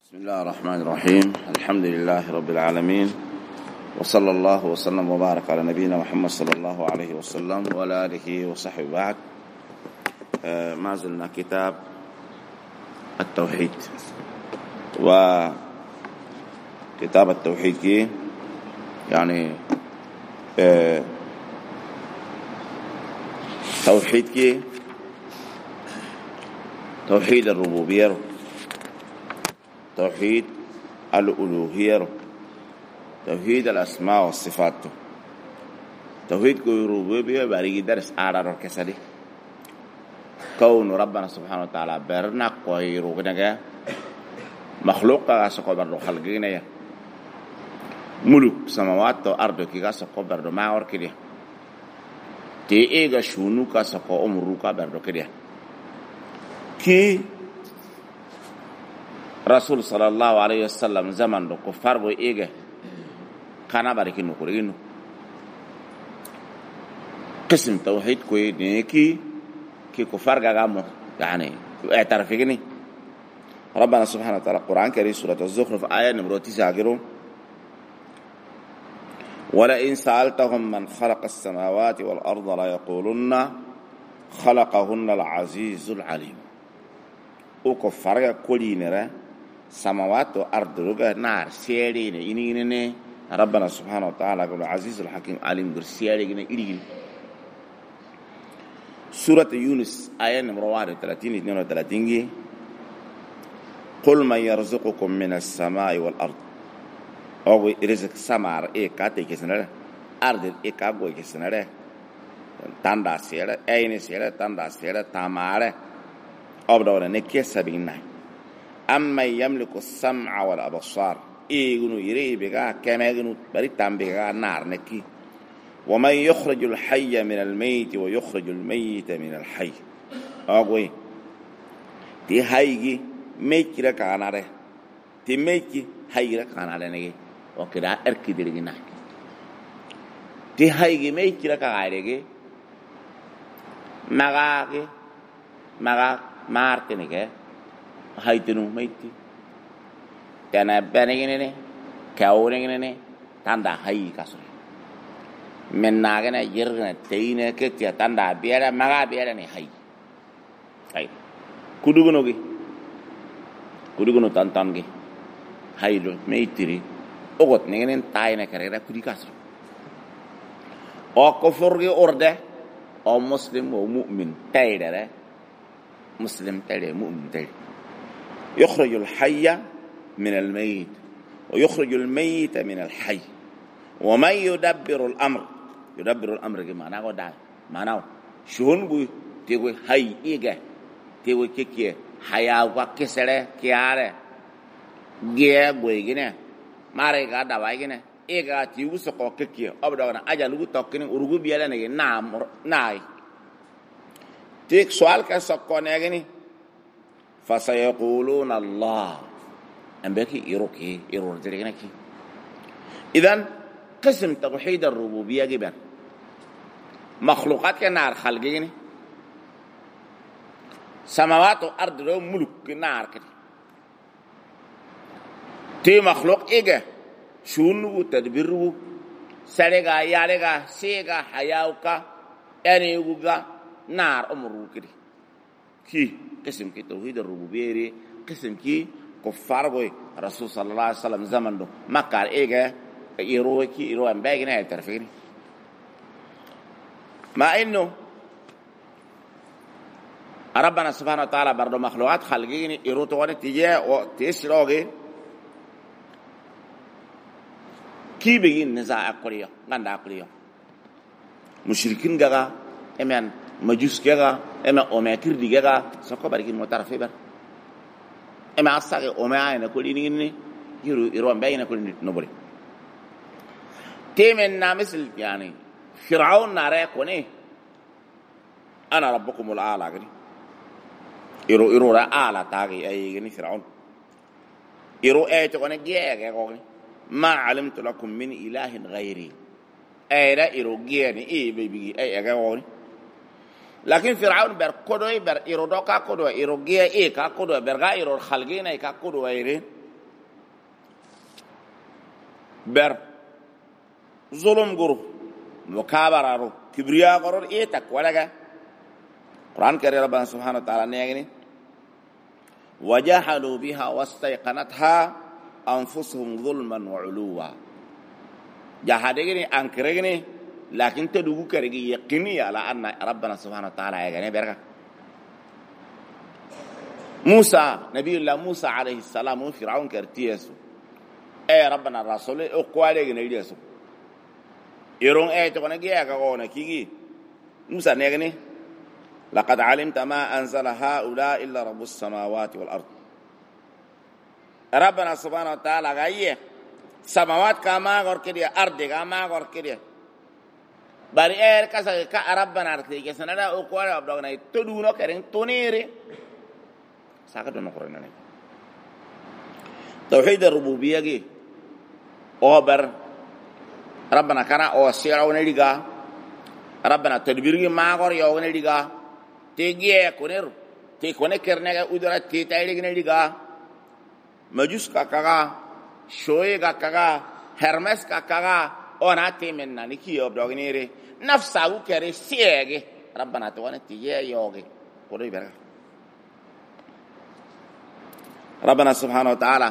بسم الله الرحمن الرحيم. الحمد لله رب العالمين، وصلى الله وسلم وبارك على نبينا محمد صلى الله عليه وسلم وعلى آله وصحبه. بعد ما زلنا كتاب التوحيد، وكتاب التوحيد كي يعني توحيد كي توحيد الربوبية، توحيد الألوهية، توحيد الأسماء والصفات. توحيد الربوبية باريجي درس آرار كسادي كون ربنا سبحانه وتعالى برنا قويرو غنغا مخلوق سكو بردو خلقينا يا ملوك سماوات وأرض كي سكو بردو ما اور كده تي إيغا شونوكا سكو أمروكا بردو كده كي رسول صلى الله عليه وسلم زمان دو كفار بو إيغا كانا باركينو كورينو قسم توحيد كوي نيكي كي كفار غامو يعني اعترفيني. ربنا سبحانه وتعالى القرآن كريم سورة الزخرف آية نمرة 9 ولئن سألتهم من خلق السماوات والأرض ليقولن خلقهن العزيز العليم. وكفار كولينرا سماوات وأرض رجع نار سيرين إني ربنا سبحانه وتعالى يقول العزيز الحكيم عليم غير سيرين إني. سورة يونس آية نمرة 32 قل من يرزقكم من السماء والأرض. أو رزق سمار كاتي كسنرة أرض كابوي كسنرة تاندا سيرة أين سيرة تاندا سيرة تامارة أبدأ نكية سبينا. أما يملك السمع والأبصار يغنو يري بيغا كما يغنو بريتام بيغا نار نكي. ومن يخرج الحي من الميت ويخرج الميت من الحي. أقوي تي هايجي ميكي ركانا تي ميكي هاي ركانا نجي وكذا أركي دلنا تي هايجي ميكي ركانا نجي مغاكي مارتنيكي هاي تنو ميتي تنا بنيجي كاوريجي تاندا هاي كاسوري من ناقنا يرنا تينا كتير تاندا بيرا مغا بيرا ني هاي كودوغنو تانتانجي هاي لو ميتري اوغوت نينن تاينا كريرا كودي كاسر او كفرغي اورده او مسلم او مؤمن تايدره مسلم تايد مؤمن تايد يخرج الحي من الميت ويخرج الميت من الحي. ومن يدبر الامر كما نقول معناه شون بو تيغو هاي ايغا تيغو كيكي حياة وكسره كياره جيه بويغنه ماري غادا وايغنه ايغا تيغو سكو كيكي ابدانا اجا لوغو توكني اورغو بيالا نغي ناي تيك سؤال كسكو نغني فسيقولون الله امبكي يروكي يرور ديغنكي. اذن قسم توحيد الربوبيه جبن مخلوقات كنار خلقيني سماوات وارض رو ملك نار كده تي مخلوق ايجا شونو تدبيرو سرغا يالغا سيغا حياوكا انيوغا نار امرو كده كي قسم كي توحيد الربوبيه قسم كي كفار بوي رسول صلى الله عليه وسلم زمن دو مكه ايجا يروكي ام باغنا تعرفين مع انه ربنا سبحانه وتعالى برضو مخلوقات خلقين يروتواني تيجي وتيسروغي كي بيجين نزاع أقلية غندا أقلية مشركين جاga إمان مجوس جاga إما أماكر دي جاga سكوا بريكين متعرفين بر إما أصلاً أماعنا كليني يرو أم باينا كليني نبري تيمنا مثل يعني فرعون ناريكوني أنا ربكم الأعلى كني إيرو رأى تاعي أي كني فرعون إيرو أي تكون جيا كوني ما علمت لكم من إله غيري أي لا إيرو جيني إيه بيجي أي كوني لكن فرعون بركضوي بر إيرو دوكا كضوي إيرو جيا إيه كضوي برجع إيرو خلقينا إيه كضوي إيرين ber zulum guru mukabararu kibriya goror e takwalaga Quran kare rabbana subhanahu wa ta'ala ne wajahadu biha wastayqanatha anfusuhum zulman wa uluwa jahadegini ankiregini lakin tadugu karegi yaqini ala anna rabbana subhanahu wa ta'ala ya gane berka Musa nabiyullah Musa alayhi salam fir'aun kartiyesu rabbana rasul o kwale gene idesu irong to kona giya ka ona kigi Musa ne gane laqad alimta ma anzala haula illa rabbus samawati wal ard rabbana subhanahu wa ta'ala gayye samawat kama gor kediya arde kama gor kediya bari kasa ka rabbana arte ke sanada o ko ara abdogna to duno karen tonere saka don ko renane tauhid ar-rububiyyah gi o bar rabbana kana o sira wona diga rabbana tadbir gi ma gor yo wona diga te giye koner te kone kerne ga udara te tayre gi diga majus ka kaga shoye ga kaga hermes ka kaga ona temen na niki obdognere nafsa u kere siege rabbana to wana tiye yoge ko do berga rabbana subhanahu wa ta'ala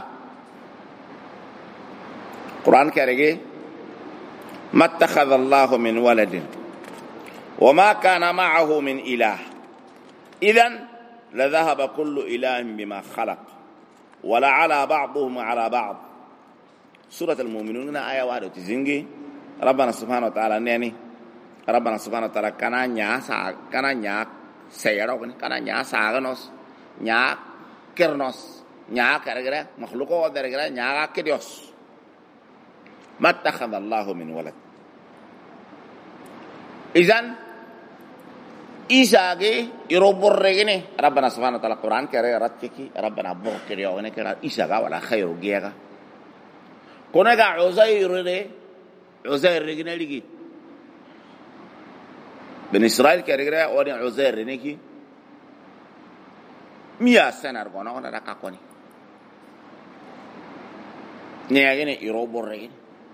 quran kerege mattakhadha allah min waladin wama kana ma'ahu min ilah idhan la dhahaba kullu ilahin bima khalaq wala ala ba'dihim ala ba'd سورة المؤمنون آية 1 تزنجي ربنا سبحانه وتعالى نيني ربنا سبحانه وتعالى كنا نيا سيرو كنا نيا ساغنوس نيا كرنوس نيا كرغرا مخلوقو درغرا نيا كديوس ما اتخذ الله من ولد إذن إيساغي يروبور رغني ربنا سبحانه وتعالى قرآن كري رتكي ربنا بوكريو كرا إيساغا ولا خير جيغا كونغا عزير رجنالي بن إسرائيل كرجلا وني عزير رنيكي 100 سنة رجعنا ونا ركاكوني نيجي يروبور رجين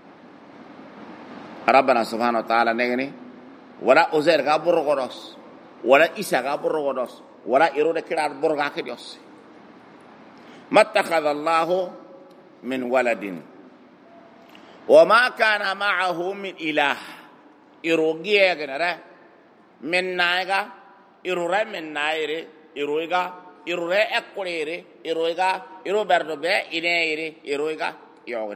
ربنا سبحانه وتعالى نيجي ولا عزير كابور غروس ولا إيسا كابور غروس ولا يرود كرار برغا كديوس ما اتخذ الله من ولد وما كان معه من إله إروجيه كنره من نايغا إروره من نايره إرويغا إروره أكوريره إرويغا إرو بردوبه إنيره إرويغا يوغن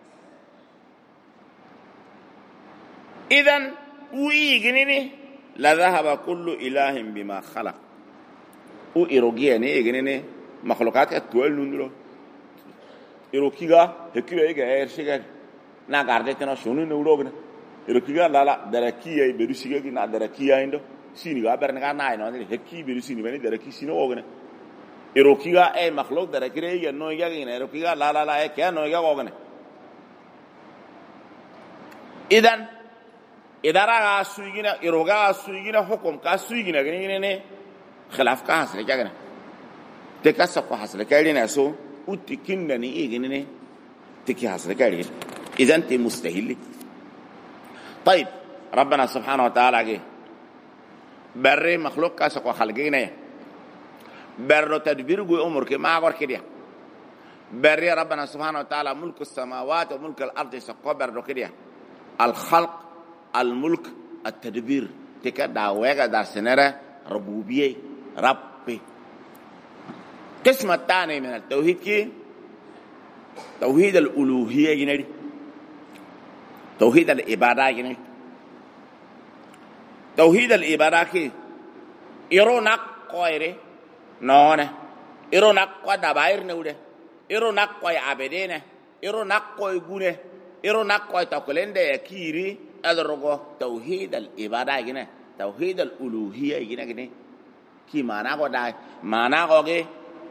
إذن ويغنيني لذهب كل إله بما خلق وإروجيه نيغنيني مخلوقات أتوال نندلو إروكيغا هكيغا إيغا إيرشيغا na garde tena shonu ne urogna erokiga lala darakiya berusiga na darakiya indo sini ga berne ga na ino ne hekki berusini bani daraki sino ogna erokiga makhluk darakire ya no ya ne erokiga lala la ke no ya ogna idan idara ga suigina eroga suigina hukum ka suigina gine ne khilaf ka hasle ka gane te ka sa ko hasle ka ri na so utikinna ni igine ne tiki hasle ka ri إذا أنت مستهل طيب ربنا سبحانه وتعالى جه بر مخلوق كاسق وخلقينا بر تدبير جو أمور كما أقول كده بر ربنا سبحانه وتعالى ملك السماوات وملك الأرض سقوا بر كده الخلق الملك التدبير تكدا ويجا دار سنرة ربوبية ربي قسم الثاني من التوحيد كي توحيد الألوهية جنري توحيد العبادة يعني توحيد العبادة كي يرونا قويري نونه يرونا قوي دبائر نوده يرونا قوي عبدينه يرونا قوي غونه يرونا قوي تقولين ده كيري أدرجو توحيد العبادة يعني توحيد الألوهية يعني كي مانا قداي مانا قوي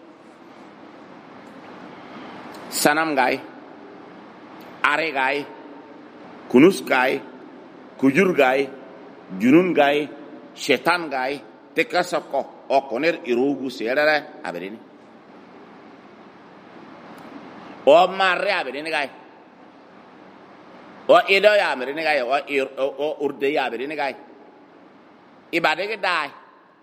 sanam gai are gai kunus gai kujur gai junun gai setan gai tekasako okoner irugu serere aberini o marre aberini gai o ido ya mere ne ga o urde ya mere ne ga ibade ge dai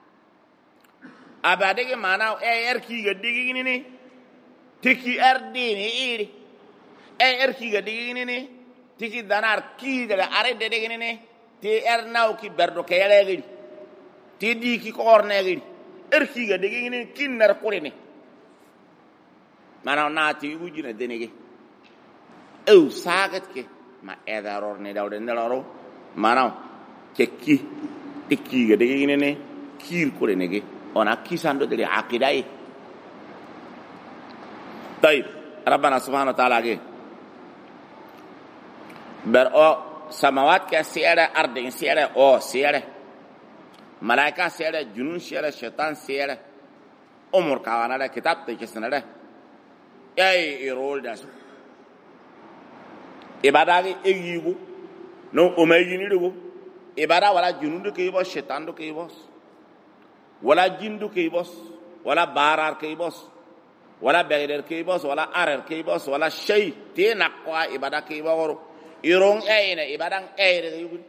abade ge mana ki ga digi ni tiki ardini iri ki ga digi ni tiki danar ki ga are de digi ni ti naw ki berdo ke yale gi ti di ki korne gi ki ga digi ni kinnar kurene mana na ti wujina denege ew sagat ke ma edaror ne dawde nelaro mana kekki tikki ga digi ni kir kurene ge ona kisando de aqidai طيب ربنا سبحانه وتعالى ge ber o samawat ka siara arde siara o siara malaika siara junun siara shaitan siara umur kawana da kitab te kesana da ay irol da su ibada ge egigo no o mayini dugo ibada wala junun do ke bo shaitan do ke bo wala jindu ke bo wala barar ke bo wala begder ke bo wala arer ke bo wala shay te nakwa ibada ke bo woro irong ayina ibadang ayre yugun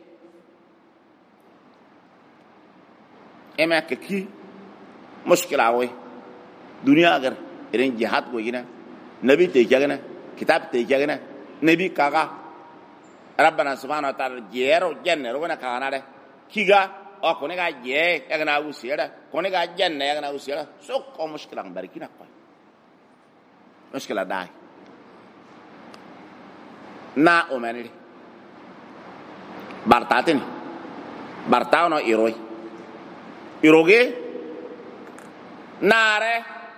ema ke ki mushkila we dunia agar iren jihad go gina nabi te jagana kitab te jagana nabi kaga rabbana subhanahu wa ta'ala jero janne ro na kana de kiga o ko ne ga je yagana usiera ko ne ga janne yagana usiera so ko mushkila barikina ko mushkila dai na omaniri bartatin bartano iroi iroge nare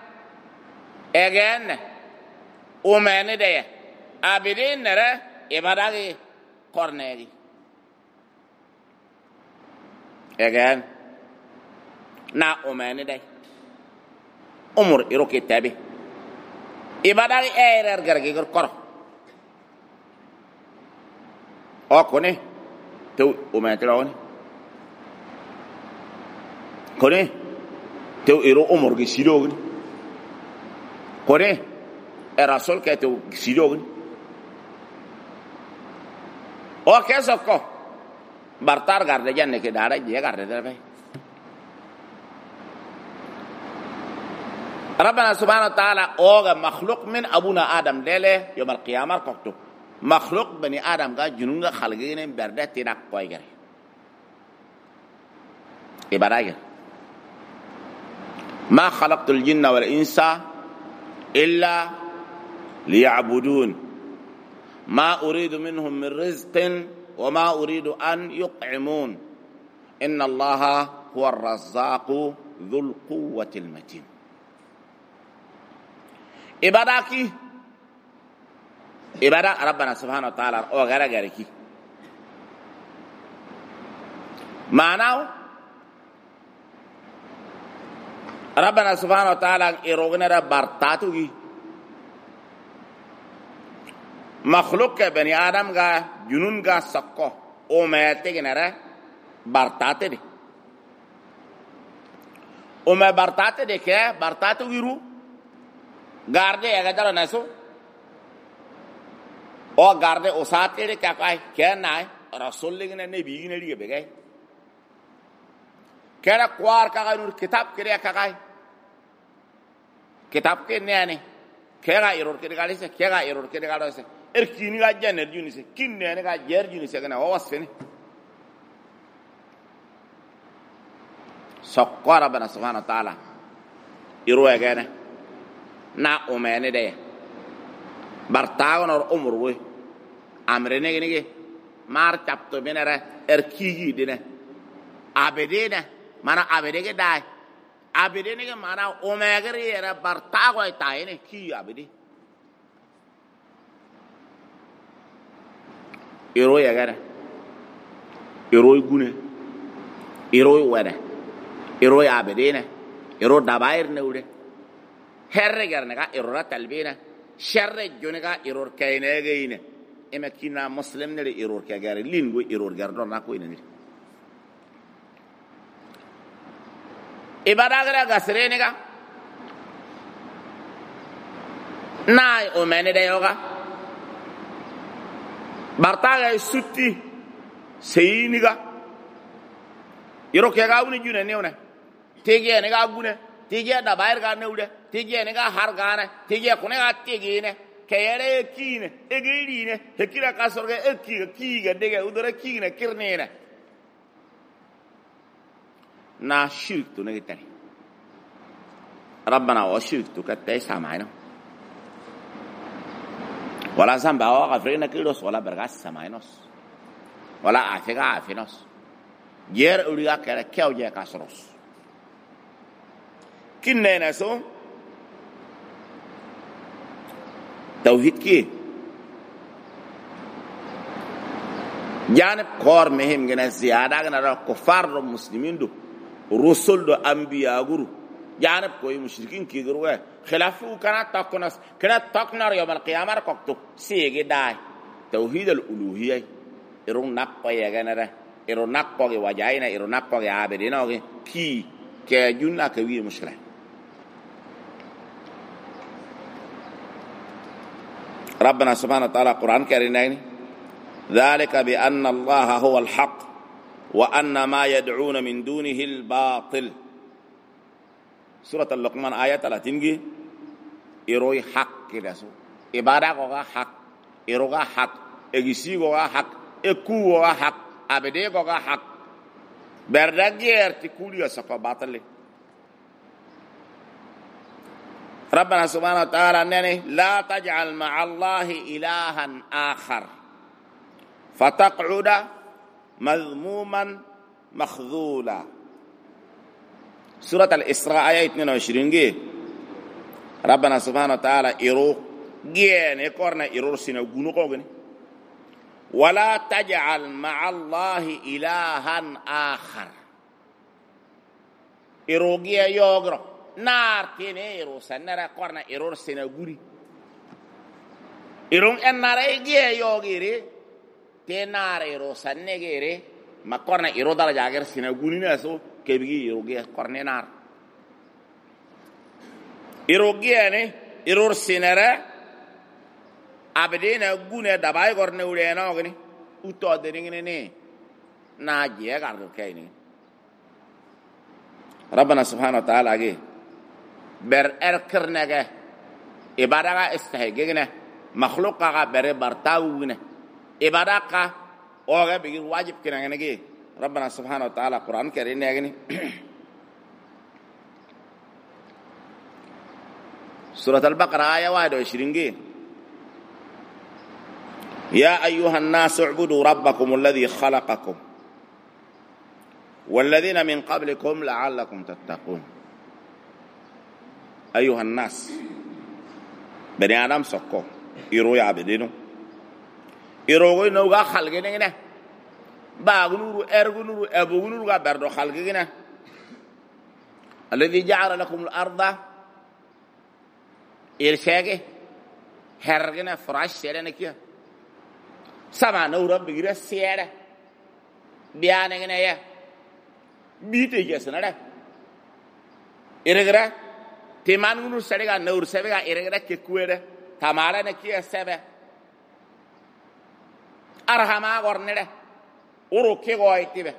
egen omani de abidin nere ibadagi kornegi egen na omani de umur iroke tabi ibadagi erer gargi koro o kone te o metroni kone te iro umur gi silogni kone era sol ke te silogni o keso ko bartar garde janne ke dara je garde debe ربنا سبحانه وتعالى اوغا مخلوق من ابونا ادم ليله يوم القيامه قطو مخلوق بني آدم کا جنون کا خلقین برده تیرک پای گره عبارت ما خلقت الجن والانس الا ليعبدون ما اريد منهم من رزق وما اريد ان يطعمون ان الله هو الرزاق ذو القوة المتين عبارت ibadah rabbana subhanahu wa ta'ala o gara gariki manaw rabbana subhanahu wa ta'ala irogna bartatu gi makhluk ke bani adam ga junun ga sakko o mayate ginara bartate de o ma bartate de ke bartatu giru garde ya gadara naso o garde o saate de kakai kenai rasul legene nabi gine dige begay kera kwar kakai nur kitab kere kakai kitab ke nene kera error ke galise kera error ke galise erkini ga janner junise kinne ne ga jer junise kana o wasfene saqqara bana subhanahu wa ta'ala iru egene na o mene de bartagon or umur we amre nege mar chapto benere erkigi dine abedene mana abedege dai abedene ge mana o megere era bartago itaine ki abedi iro yagara iro gune iro wada iro abedene iro dabair neude herre garne ga iro talbina sharre jonega iror kaynege ine emakina muslim ne iror kagare lingo iror gardo na ko ine ibadagara gasrene ga nay o mene de yoga bartaga sutti seyiniga yoro ke ga woni june newna tege ne ga gune tege da bayar ga newde tege ne ga har gana tege ko ne ga tege ne kayere kine egiri ne hekira ka sorga ki ga dege udara kine kirne ne na shirk to ne tani rabbana wa shirk to katta samaina wala zamba wa gafrina kilos wala bergas samainos wala afega afinos yer uriga kere kewje kasros kinne na so tawhid ki janib kor mehim gena ziyada gena ko farro muslimin do rusul do anbiya guru janib ko mushrikin ki gurwe khilafu kana takunas kana taknar yawm al-qiyamah kokto sege dai tawhid al-uluhiyyah irun nakko yegana irun nakko ge wajaina irun nakko ge abedina ge ki ke junna ke wi mushrik ربنا سبحانه وتعالى قرآن كريم ذلك بأن الله هو الحق وأن ما يدعون من دونه الباطل سورة اللقمان آية 30 إروي حق كده سو إبادة كوغا حق إروغا حق إجسي كوغا حق إكو كوغا حق أبدي كوغا حق بردجير تكولي سكوا باطل ربنا سبحانه وتعالى لا تجعل مع الله إلها آخر فتقعد مذموما مخذولا سورة الإسراء آية 22 ربنا سبحانه وتعالى إرو جين يكورنا إرو سنة غنوكوغن ولا تجعل مع الله إلها آخر إرو جيه يوغرو nar tene ero sanara korna error sena guri erong enara ege yogere tenar ero sanne gere ma korna ero dala jager sena guri na so kebigi ero ge korne nar ero gene error senara abedena gune dabay korne ure na ogni utto deringne ne na je gardo kayni rabbana subhanahu wa ta'ala ge ber erkernege ibadaga istahegene makhluqa ber bartawune ibadaka oga bi wajib kinanege rabbana subhanahu wa ta'ala quran karim negni surah al-baqarah ayat 21 ya ayyuhan nas u'budu rabbakum alladhi khalaqakum والذين من قبلكم لعلكم تتقون أيها الناس بني آدم سكو إيرو يعبدينو إيرو نوغا خلقنا باغنورو إرغنورو أبوغنورو بردو خلقنا الذي جعل لكم الأرض إرشاقه هرغنا فراش سيرنا كيا سما نورا بغير سيرا بياننا يا بيتي جسنا إرغرا teman gunu sedega nur sebega iregera ke kuere tamara ne kia sebe arhama gornede uro ke goitibe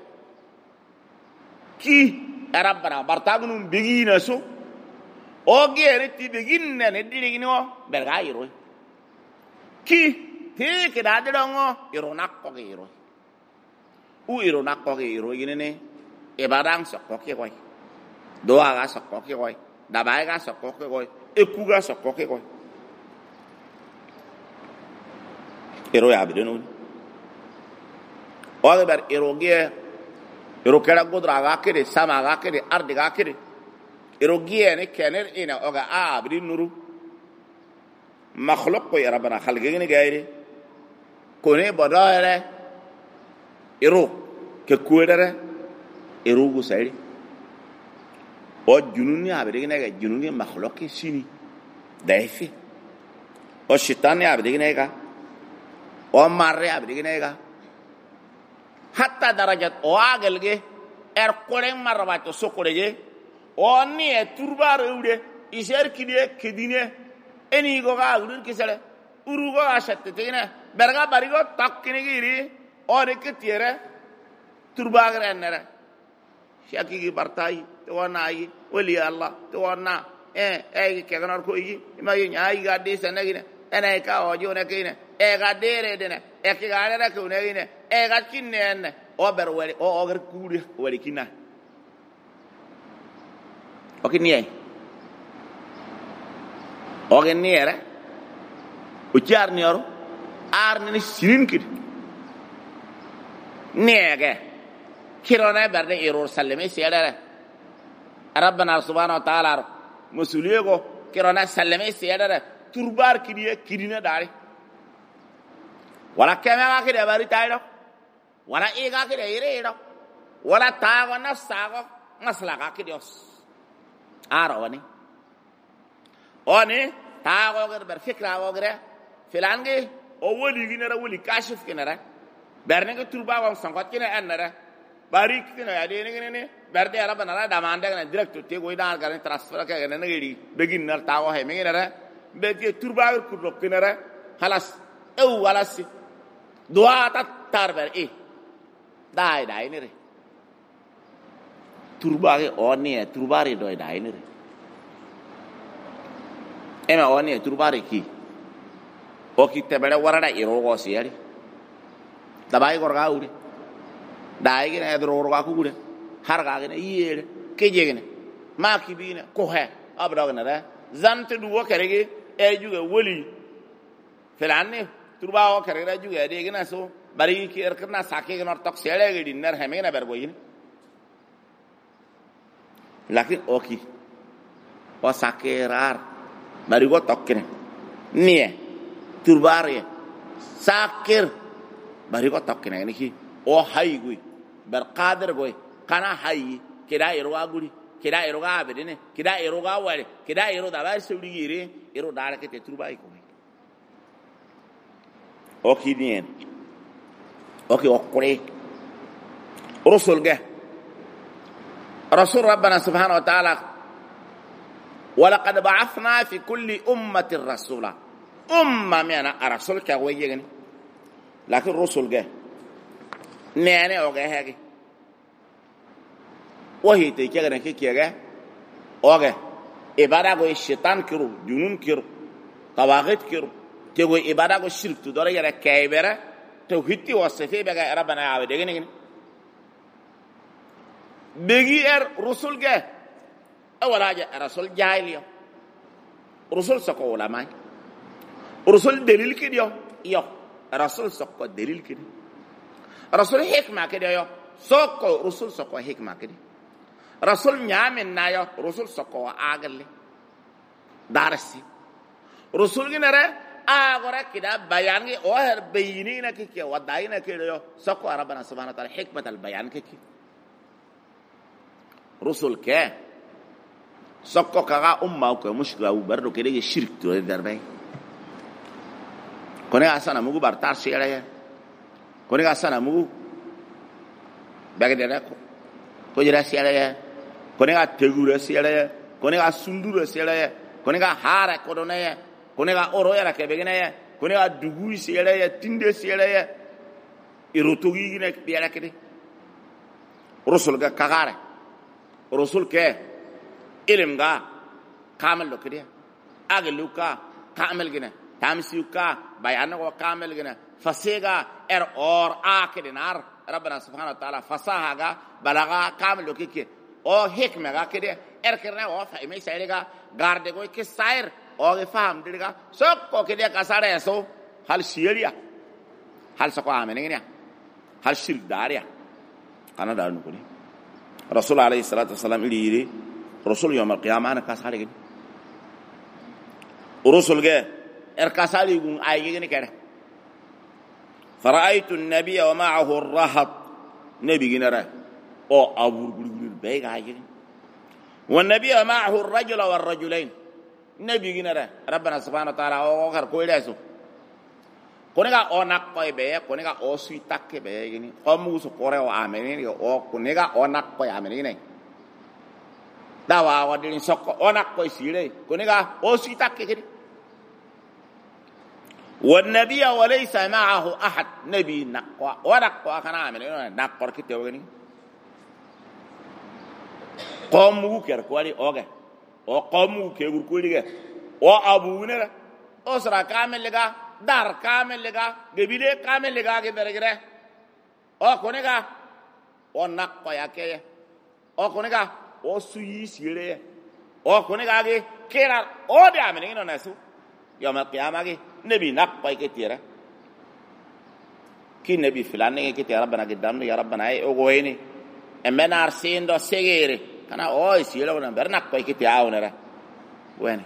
ki rabbana bartagunum begina so o gere ti beginne ne dirigino berga iro ki te ke dadongo iro nakko ge iro u iro nakko ge iro ginene e badang so ko ke goy doa ga so ko ke goy dabai ga sokko ke goy eku ga sokko ke goy ero ya bidenu o ga ber ero ge ero kera godra ga kede sama ga kede ardi ga kede ero ge ne kener ina o ga abri nuru makhluq ko ya rabbana khalqi ne gaire ko ne bodare ero ke kuedere ero gu sai o jununi abedegina ga jununi makhluqi sini daifi o shitani abedegina ga o marre abedegina ga hatta darajat o agelge koren marba to sokoreje o ni turbar ude iser kidie kidine eni go ga udur kisale urugo ashattine berga barigo takkini giri ore ke tiere turbagre nere shaki gi bartai to wanai wali allah to wana ke ganar ko yi ma yi ai ga de sanagine ene ka o jone kine ga dere dene ke ga dere ko ne ine ga kinne o ber wali o gar kuri wali kinna o kinne o gennere o ciarni oro arni sinin kid nege kirona berde error sallame siyadare rabbana subhanahu wa ta'ala musuliyego kirona sallame siyadare turbar kidiye kidina dare wala kema kide bari taydo wala ega kide iredo wala tago nafsago maslaga kidios aro wani oni tago ger ber fikra go gere filange o woli ginara woli kashif kinara berne ke turba wa sangot kina annara bari kina ya de ne berde ara banara damanda kana direct te go idar garne transfer ka garne ngiri begin nar tawo he mengira be ke turba ku rok kinara halas ew walasi dua ta tarber dai ne re turba ke oni turba re dai ne re ema oni turba re ki o ki tebere warada iro go siari dabai gorga ure dai gene edro gorga ku gure har ga gene yere keje gene ma ki bine ko he abra gene da zante du wo kerege e juga woli felanne turba o kerege juga de gene so bari ki er kana sake gene tok sele ge dinner he mena ber goyin lakin o ki o sake rar bari go tok kene nie turbare sakir bari ko tokkina ni ki o haygui ber qadir goy kana hayyi kida irwa guri kida irwa bedene kida irwa wale kida iro da ba sewri yire iro dara ke te turbai ko o ki dien o ki o kore rasul ga rasul rabbana subhanahu wa ta'ala ولقد بعثنا في كل أمة رسولا أمة ميانا رسول كاوي يغني لكن رسول جه ناني أوجه هاي وهي تيجي كي كيجا أوجه إبادة كوي الشيطان كيرو جنون كيرو طواغيت كيرو تقول إبادة كوي شرك تدور يرى كايبرة توحيدي وصفي بقى ربنا عبده كني بيجي رسول جه أول حاجة رسول جاهلية رسول سكوا ولا ماي رسول دليل كده يو رسول سكوا دليل كده رسول حكمة كده يو سكوا رسول سكوا حكمة كده رسول نعمل نايو رسول سكوا عقل دارسي رسول جنرا أغرى كده بيان كي أوهر بينينا كي وداينا كده يو سكوا ربنا سبحانه وتعالى حكمة البيان كي رسول كه سكوا كعا كه مشكلة وبرضو كده شرك تو الدربي كوني أصلا مغو بارتار سيرة كوني أصلا مغو بعدين كوني سيرة كوني تغور سيرة كوني سندور سيرة كوني هارا كودونة كوني أورويا لك بعدين كوني دغوي سيرة تيند سيرة إيروتوغي كنك بيالا كده رسول كعارة رسول كه إلهم كامل لو كده أغلوكا كامل جنة تامسيوكا بيانه كامل جنة فسيغا اور آكل نار ربنا سبحانه وتعالى فصاحة بلغا كامل لو كده او حكمة كده كرنا او فهمي سيرغا غاردغو كساير او فهم ديغا سوكو كده كساره يسو هل شيريا هل سكو امنينيا هل شرك داريا انا دارو كوني رسول عليه الصلاه والسلام يري رسول يوم القيامه انا كساري رسول جه اركاسالي يقول ايغني كده فرأيت النبي ومعه الرهط نبي جنرا او ابو بيغا ايغني والنبي ومعه الرجل والرجلين نبي جنرا ربنا سبحانه وتعالى او خر كويلاسو كونيغا او ناكوي بي كونيغا او سويتاكي بي غني قومو سو كوريو امني او كونيغا او ناكوي امني dawa wadin sokko onak koy sire koniga o sitake kedi والنبي وليس معه أحد نبي نقوى ونقوى كان عامل نقوى كتير قومو كركوالي أوجه أو قومو كيركولي أو أبونا أسرة كامل لغا دار كامل لغا قبيلة كامل لغا كبرجرة أو كونيغا أو نقوى ياكيه أو كونيغا أو سويسيرة أو كونيغا كيرا أو دعمني ناسو يوم القيامة نبي نقوى كتير كي نبي فلان كتير ربنا قدامنا يا ربنا أي أقويني أما نارسين دو سيجيري كنا أوي سيلو كنا برنقوى كتير عاونة وين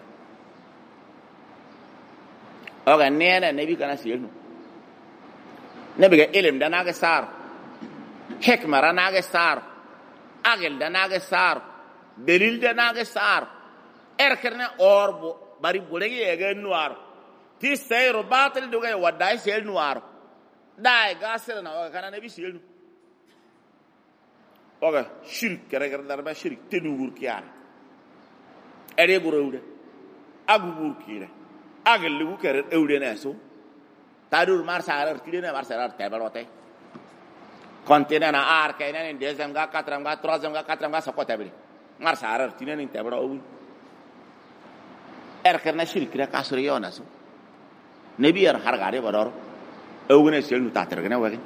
أوكي نينا نبي كنا سيلو نبي علم ده ناقص صار حكمة ناقص صار عقل ده ناقص صار دليل ده ناقص صار إركنا أوربو bari bolegi ege nuar ti sayro batel duga wadai sel nuar dai gasel na kana nabi sel oga shirk kere darba shirk tenugur kiyan ere burude agugur kire agelu kere eude neso tadur mar sarar kire mar sarar tebarote kontena na ar kaina ni dezam ga katram ga trozam ga katram ga sokota beli mar sarar tinen ni tebaro erkerna shirkira kasuriyo nasu nabi yar hargare bador ewgne sel tatergna wage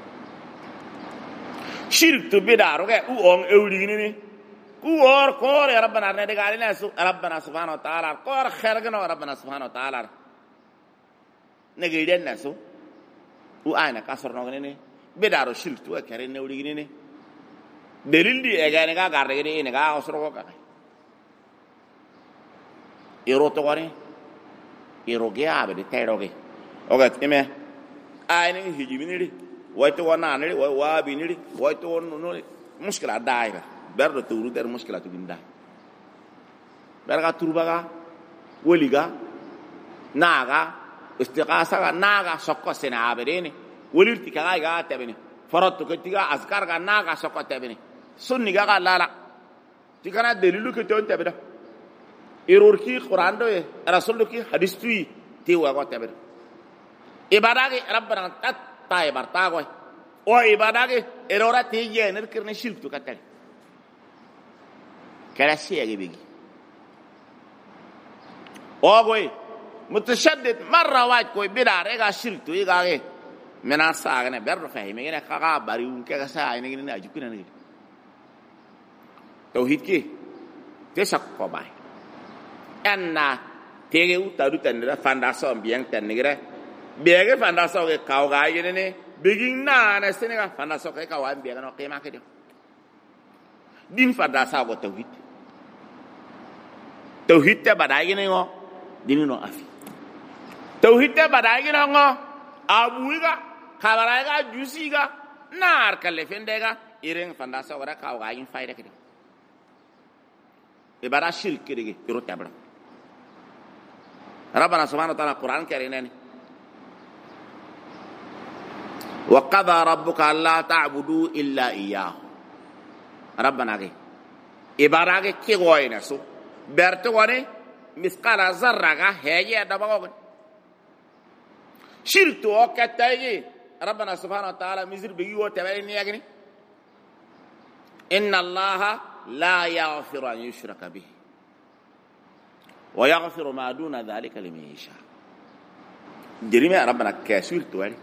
shirk to bidaro ge u on ewdini ni ku or kor ya rabbana ne de gari nasu rabbana subhanahu wa ta'ala kor khairgna rabbana subhanahu wa ta'ala ne geiden nasu u ayna kasurno ni bidaro shirk to kare ne ewdini ni delil di egane ga garde ni ga osro ga irotogani iroge abe teroge oga time ayni hijibiniri waito wananiri wabiniri waito no mushkila daiba berdo turu der mushkila tu binda berga turbaga woliga naga istiqasa naga sokko sena abereni wolirti kaga ga tabeni faratu ketiga askar ga naga sokko tabeni sunni ga lala tikana delilu ke ton tabeda error ki Quran do rasul ki hadis tu ti wa ko taber ibadah ke rabbana tat tay barta ko o ibadah ke error ti ye ner kirne shirk tu katal kala siya bigi o goy mutashaddid marra waj ko bidar e ga shirk tu ga ge mena sa ne berro fahime ne ka bari un ke ga sa ne ne ajukuna ne tauhid ki te sak ko bay enna tege utaru tanira fondation bien tanira bege fondation ke kawga yene begin na na senega fondation ke kawam bege no qima ke din fondation go tauhid te badagi ne ngo dinu no afi tauhid te badagi no ngo abuiga kabaraga jusiga nar kale fendega iren fondation wara kawga yin fayda ke ibara shirk ke dige iro tabra ربنا سبحانه وتعالى القرآن كريناني وقضى ربك ألا تعبدوا إلا إياه ربنا كي إبارة كي غوي نسو برتواني مثقال ذرة هي دبغون شرط وكتاي ربنا سبحانه وتعالى مزر بيو تبعيني يغني إن الله لا يغفر أن يشرك به ويغفر ما دون ذلك لمن يشاء جريمه ربنا كاسير توالي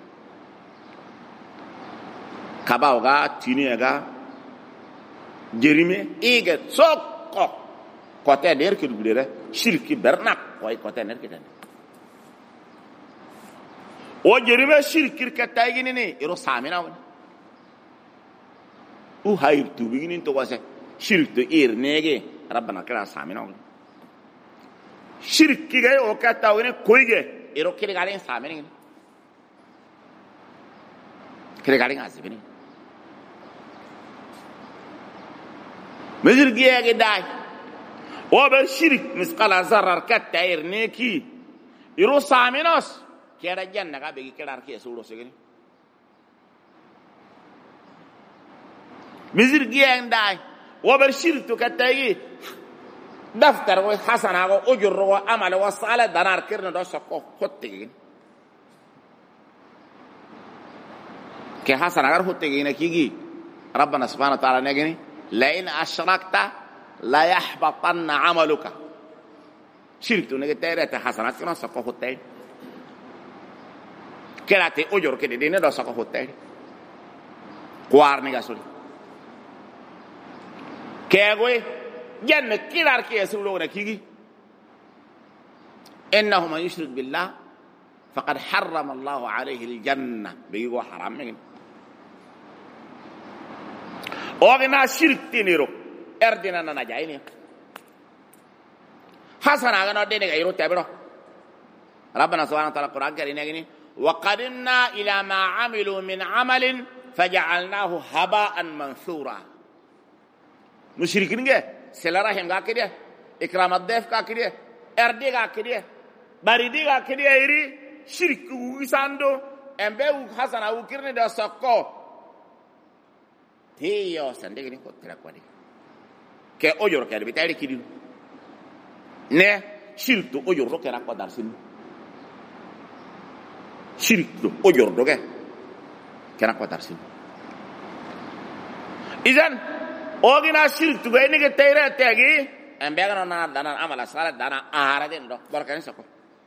كباوغا تينيغا جريمه ايغا سوكو كوتي دير كي دوغليره شركي برناك واي كوتي نير كيدن او جريمه شركي كتايغيني ني يرو سامينا او هاير توبيغين تو واسه شرك اير نيغي ربنا كلا سامينا shirk gay o kata wene koige ero kile galen samene kile galen azibini mezir giye ge dai o ber shirk misqala zarar kata irneki ero samenos kera janna ga be kera arke suro segeni mezir giye dai o ber shirk to kata yi دفتر و حسنا و اجر و عمل و صالح دنار كرنا دو سكو خطين ke hasana gar hutte gina kigi rabbana subhanahu wa ta'ala negini la in ashrakta la yahbatanna 'amaluka shirk tu nege tere ta hasanat kana sako hutte kelate ojor ke de ne do sako hutte kwar ne gasuli kegoy janna kilar ke sulo na kigi innahu man yushrik billah faqad harrama Allah alayhi aljanna bigo haram ngin ogina shirk tiniro erdina na jayni hasana gano de ga yiro tabiro rabbana subhanahu wa ta'ala qur'an kari ngini wa qadimna ila ma amilu min amalin faj'alnahu haba'an mansura mushrikin ge selara hem ga kide ikram ad-dayf ka kide erdi ga kide baridi ga kide iri shirku wisando embe u hasana u kirne da sakko tiyo sande gini ko tira kwadi ke ojor ke bi tayri kidi ne shirku ojor ro ke ra ko dar sin shirku ojor do ke ra ko dar sin izan ogina shirku be ni ke tayra tagi embe ga na dana amala sala dana ahara den do barkan sakko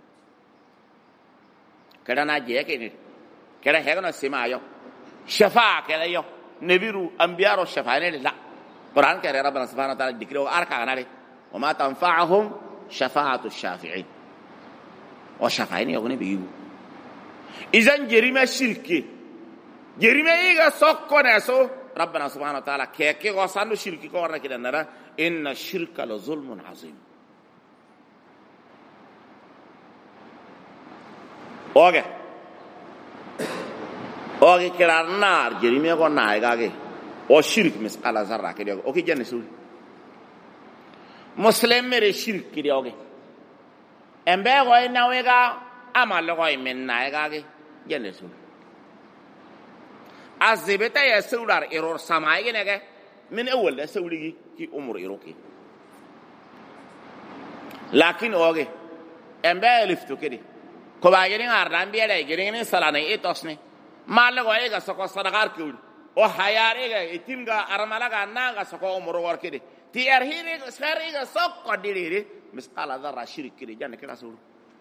kada na je ke ni kada he ga sima yo shafa kada yo nebiru anbiyaro shafa ne la quran ke rabbana subhanahu wa ta'ala dikro arka ganale wa ma tanfa'uhum shafa'atu shafi'in wa shafa'ini yogone biyu izan jerima shirki jerima iga sokko ne so rabbana subhanahu wa ta'ala ke go sanu shirki ko warna kidan nara inna shirka la zulmun azim oge kirar nar jerime ko na gage o shirk misqala zarra ke o ki janne sul muslim mere shirk ki oge embe go ina wega amal go men na gage janne sul azibeta ya sular error samay ne ge min awal da sawligi ki umur iroki lakin oge embe liftu kedi ko ba geni ardan biere geni salana etosne malago ega soko sadagar kul o hayare ga itinga armala ga naga soko umur war kede ti erhire sari ga soko dirire misqala dharra shirk kede janne kala sulu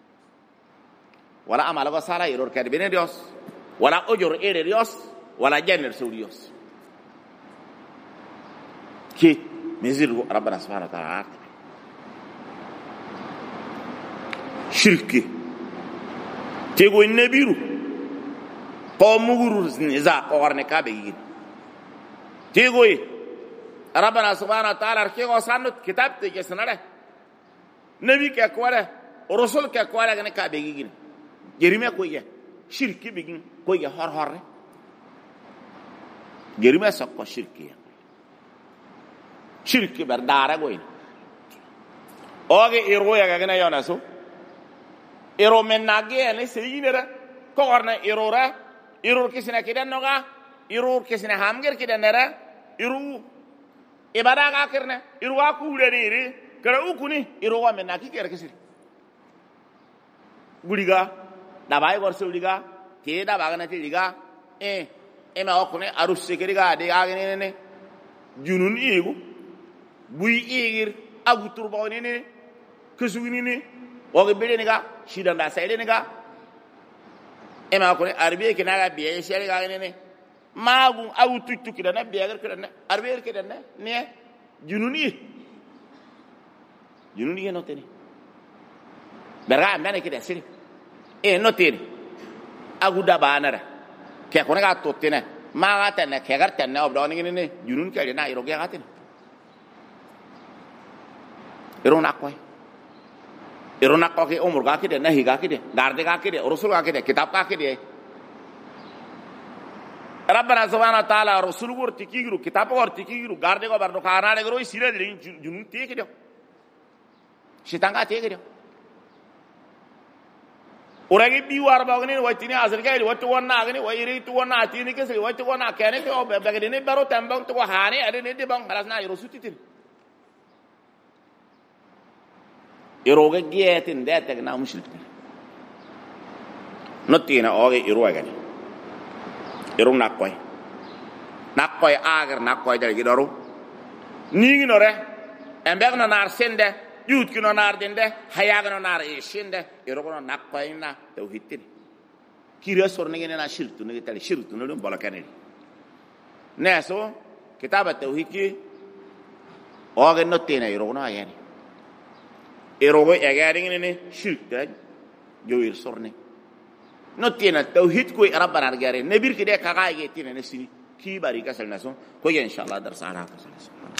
wala amala go sala error kede bene dios wala ojor ere dios wala janne sulu ki mezir rabbana subhanahu wa ta'ala shirki tego nabiru qawmuguru za qorne ka be tego rabbana subhanahu wa ta'ala ke go sanut kitab te kesnare nabi ke kwara rasul ke kwara ne ka be gin jerime ko ye shirki be gin ko ye hor hor jerime sakko shirki shirki ber dara go oge iro ya ga ne yona so iro men nage ne seyinera ko warna irora irur kisina kidan noga irur kisina hamger kidan nera iru ibada ga kirne iru wa ku leri kara ukuni iru wa men naki ker kisir guliga da bay gor suliga te da bagana te liga e ma okune arus sekiriga de ga ne junun igu buy igir agu turbo ne kesugini ne oge bele ne ga shidan da sai ne ga ema ko arbiye ke naga biye sheri ga ne magu awu tuttu ki dana biye gar kidan arbiye ke dana ne jununi no teni berga mane ke desiri no teni agu da banara ke ko ga tottene ma ga tenne ke gar tenne obdo ne junun ke na iro ga tenne iro na koy irona ko ke umur ga kide nahi ga kide garde ga kide rasul ga kide kitab ga kide rabbana subhanahu wa ta'ala rasul gur tikiru kitab gur tikiru garde go bardo kana de gro isire de junun te kide shitanga te kide uragi bi war ba ngene watini asal ga ri wattu wonna ngene wayri tu wonna atini ke se wattu wonna kene ke o be ga ne baro tambang to hani ade ne de bang halas na rasul titir iroga gietin da ta na mushrik notina oge iroga ni irung nakkoy agar nakkoy dal gidoro ningi no re embeg no nar sende yut ki no nar dende hayaga no nar e shinde irung no nakkoy na tawhid tin kira sorne ngene na shirtu ne tal shirtu no bola kanel neso kitab tawhid ki ogen no tena irung no ayani irung e agari ne shirta joir sorne no tiene tawhid ko rabbana gare nebir ki de kaga ye tiene ne sini ki bari ka sal naso ko inshallah dar sara ko